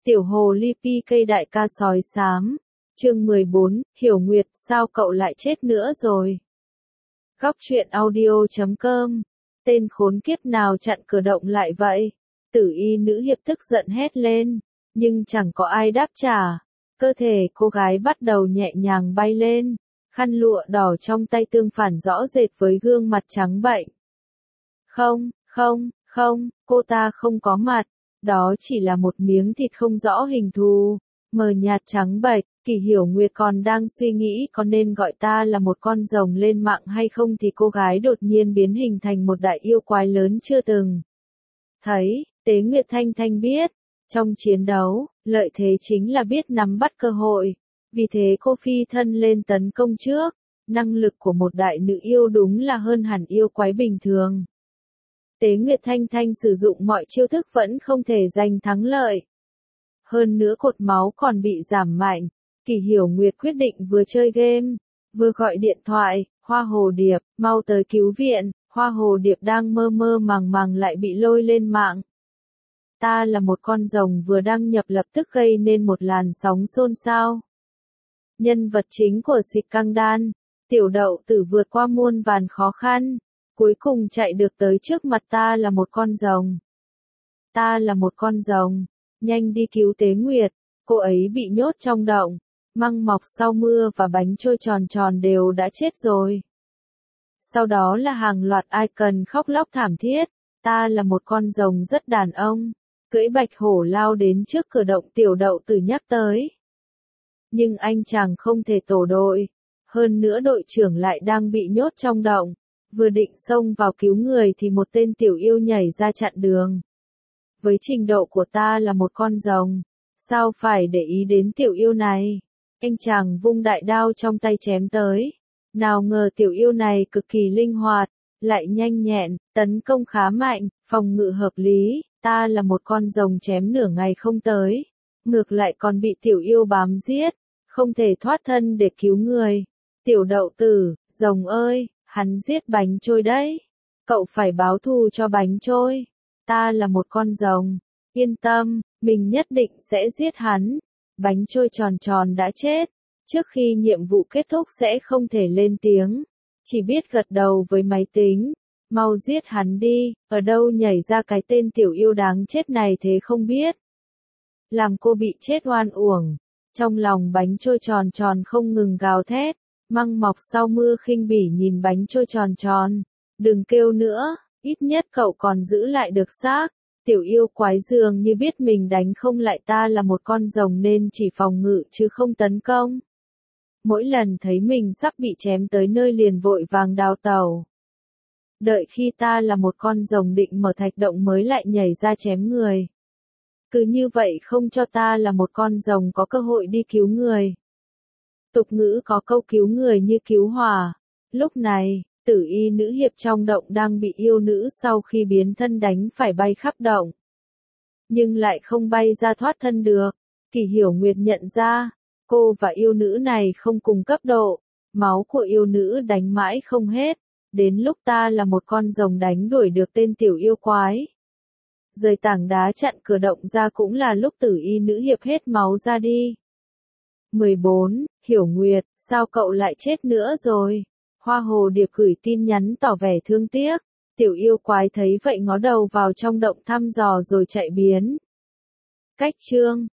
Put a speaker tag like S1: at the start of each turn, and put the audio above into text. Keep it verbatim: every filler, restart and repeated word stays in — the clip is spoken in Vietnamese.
S1: Tiểu hồ ly pi cây đại ca sói xám. Chương mười bốn, Hiểu Nguyệt, sao cậu lại chết nữa rồi? Góc truyện audio chấm com. Tên khốn kiếp nào chặn cửa động lại vậy? Tử y nữ hiệp tức giận hét lên, nhưng chẳng có ai đáp trả. Cơ thể cô gái bắt đầu nhẹ nhàng bay lên, khăn lụa đỏ trong tay tương phản rõ rệt với gương mặt trắng bệch. Không, không, không, cô ta không có mặt, đó chỉ là một miếng thịt không rõ hình thù, mờ nhạt trắng bệch. Kỳ Hiểu Nguyệt còn đang suy nghĩ có nên gọi ta là một con rồng lên mạng hay không thì cô gái đột nhiên biến hình thành một đại yêu quái lớn chưa từng thấy. Tế Nguyệt Thanh Thanh biết, trong chiến đấu, lợi thế chính là biết nắm bắt cơ hội, vì thế cô phi thân lên tấn công trước. Năng lực của một đại nữ yêu đúng là hơn hẳn yêu quái bình thường. Tế Nguyệt Thanh Thanh sử dụng mọi chiêu thức vẫn không thể giành thắng lợi. Hơn nữa cột máu còn bị giảm mạnh. Kỳ Hiểu Nguyệt quyết định vừa chơi game, vừa gọi điện thoại. Hoa Hồ Điệp, mau tới cứu viện. Hoa Hồ Điệp đang mơ mơ màng màng lại bị lôi lên mạng. Ta là một con rồng vừa đăng nhập lập tức gây nên một làn sóng xôn xao. Nhân vật chính của Dịch Căng Đan, Tiểu Đậu Tử vượt qua muôn vàn khó khăn, cuối cùng chạy được tới trước mặt ta là một con rồng. Ta là một con rồng, nhanh đi cứu Tế Nguyệt, cô ấy bị nhốt trong động. Măng mọc sau mưa và bánh trôi tròn tròn đều đã chết rồi. Sau đó là hàng loạt icon khóc lóc thảm thiết. Ta là một con rồng rất đàn ông, cưỡi bạch hổ lao đến trước cửa động Tiểu Đậu Tử nhắc tới. Nhưng anh chàng không thể tổ đội, hơn nữa đội trưởng lại đang bị nhốt trong động, vừa định xông vào cứu người thì một tên tiểu yêu nhảy ra chặn đường. Với trình độ của ta là một con rồng, sao phải để ý đến tiểu yêu này? Anh chàng vung đại đao trong tay chém tới. Nào ngờ tiểu yêu này cực kỳ linh hoạt, lại nhanh nhẹn, tấn công khá mạnh, phòng ngự hợp lý. Ta là một con rồng chém nửa ngày không tới, ngược lại còn bị tiểu yêu bám giết, không thể thoát thân để cứu người. Tiểu Đậu Tử, rồng ơi, hắn giết bánh trôi đấy. Cậu phải báo thù cho bánh trôi. Ta là một con rồng, yên tâm, mình nhất định sẽ giết hắn. Bánh trôi tròn tròn đã chết, trước khi nhiệm vụ kết thúc sẽ không thể lên tiếng, chỉ biết gật đầu với máy tính. Mau giết hắn đi, ở đâu nhảy ra cái tên tiểu yêu đáng chết này thế không biết. Làm cô bị chết oan uổng. Trong lòng bánh trôi tròn tròn không ngừng gào thét. Măng mọc sau mưa khinh bỉ nhìn bánh trôi tròn tròn. Đừng kêu nữa, ít nhất cậu còn giữ lại được xác. Tiểu yêu quái dường như biết mình đánh không lại ta là một con rồng nên chỉ phòng ngự chứ không tấn công. Mỗi lần thấy mình sắp bị chém tới nơi liền vội vàng đào tẩu. Đợi khi ta là một con rồng định mở thạch động mới lại nhảy ra chém người. Cứ như vậy không cho ta là một con rồng có cơ hội đi cứu người. Tục ngữ có câu cứu người như cứu hỏa. Lúc này, tử y nữ hiệp trong động đang bị yêu nữ sau khi biến thân đánh phải bay khắp động. Nhưng lại không bay ra thoát thân được. Kỳ Hiểu Nguyệt nhận ra, cô và yêu nữ này không cùng cấp độ. Máu của yêu nữ đánh mãi không hết. Đến lúc ta là một con rồng đánh đuổi được tên tiểu yêu quái. Rời tảng đá chặn cửa động ra cũng là lúc tử y nữ hiệp hết máu ra đi. mười bốn, Hiểu Nguyệt, sao cậu lại chết nữa rồi? Hoa Hồ Điệp gửi tin nhắn tỏ vẻ thương tiếc. Tiểu yêu quái thấy vậy ngó đầu vào trong động thăm dò rồi chạy biến. Cách chương